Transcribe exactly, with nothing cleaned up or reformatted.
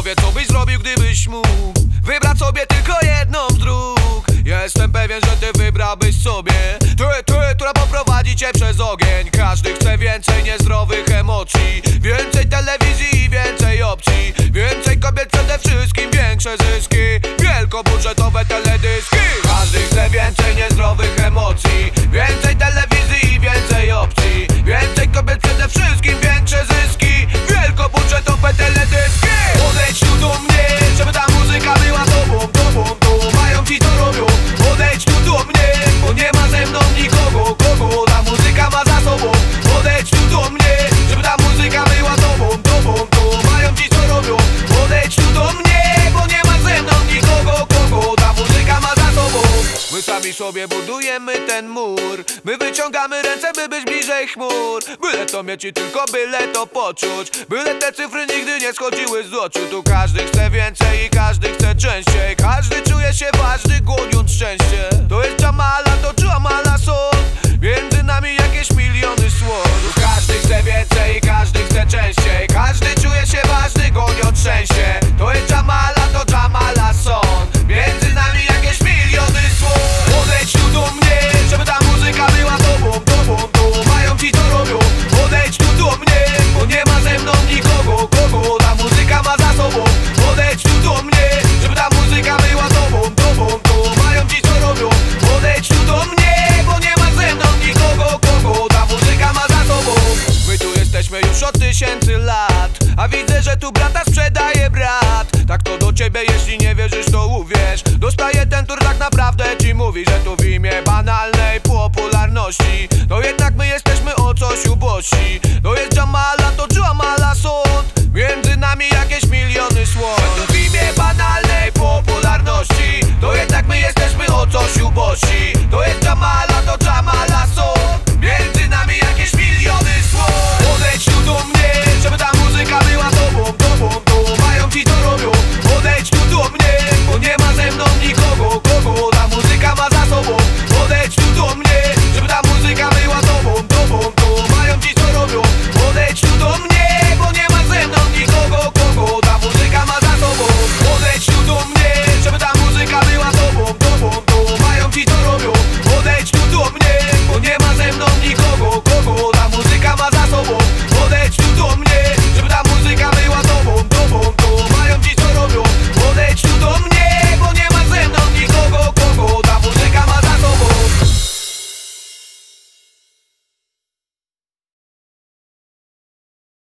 Powiedz, co byś zrobił, gdybyś mógł wybrać sobie tylko jedną z dróg. Jestem pewien, że ty wybrałbyś sobie Ty, ty, która poprowadzi cię przez ogień. Każdy chce więcej niezdrowych emocji, więcej telewizji i więcej opcji, więcej kobiet, przede wszystkim większe zyski, wielkobudżetowe teledyski. Każdy chce więcej niezdrowych emocji, więcej telewizji i więcej opcji, więcej kobiet, przede wszystkim większe zyski, wielkobudżetowe teledyski. Podejdź tu do mnie, żeby ta muzyka była tobą, tobą, tobą. Mają ci to robią. Podejdź tu do mnie, bo nie ma ze mną nikogo, kogo ta muzyka ma za sobą. Podejdź tu do mnie, żeby ta muzyka była tobą, tobą, tobą. Mają ci co robią. Podejdź tu do mnie, bo nie ma ze mną nikogo, kogo ta muzyka ma za sobą. My sami sobie budujemy ten mur, my wyciągamy ręce, by być bliżej chmur. Byle to mieć i tylko byle to poczuć, byle te cyfry nigdy nie schodziły z oczu. Tu każdy chce więcej i każdy chce częściej, każdy czuje się ważny, głoniąc szczęście. To jest Jamala, to Jamala Sound, między nami jakieś miliony słod. Tu każdy chce więcej i każdy chce częściej, każdy czuje się ważny, goniąc szczęście. To jest Jamala, to Jamala Sound, między nami jakieś miliony słod. Podejdź tu do mnie, żeby ta muzyka była tobą, tobą, tobą. Mają ci to robią. Podejdź tu do mnie, bo nie ma ze mną nikogo, kogo ta muzyka ma za sobą. Podejdź tu do mnie, żeby ta muzyka była tobą, tobą, tobą. Mają ci co robią. Podejdź tu do mnie, bo nie ma ze mną nikogo, kogo ta muzyka ma za sobą. My tu jesteśmy już od tysięcy lat, a widzę, że tu brata sprzedaje brat. Tak to do ciebie, jeśli nie wierzysz, to uwierz. Dostaję ten tur, tak naprawdę ci mówi, że to w imię banalnej popularności. No jednak my jesteśmy o coś ubożsi. To jest Jamal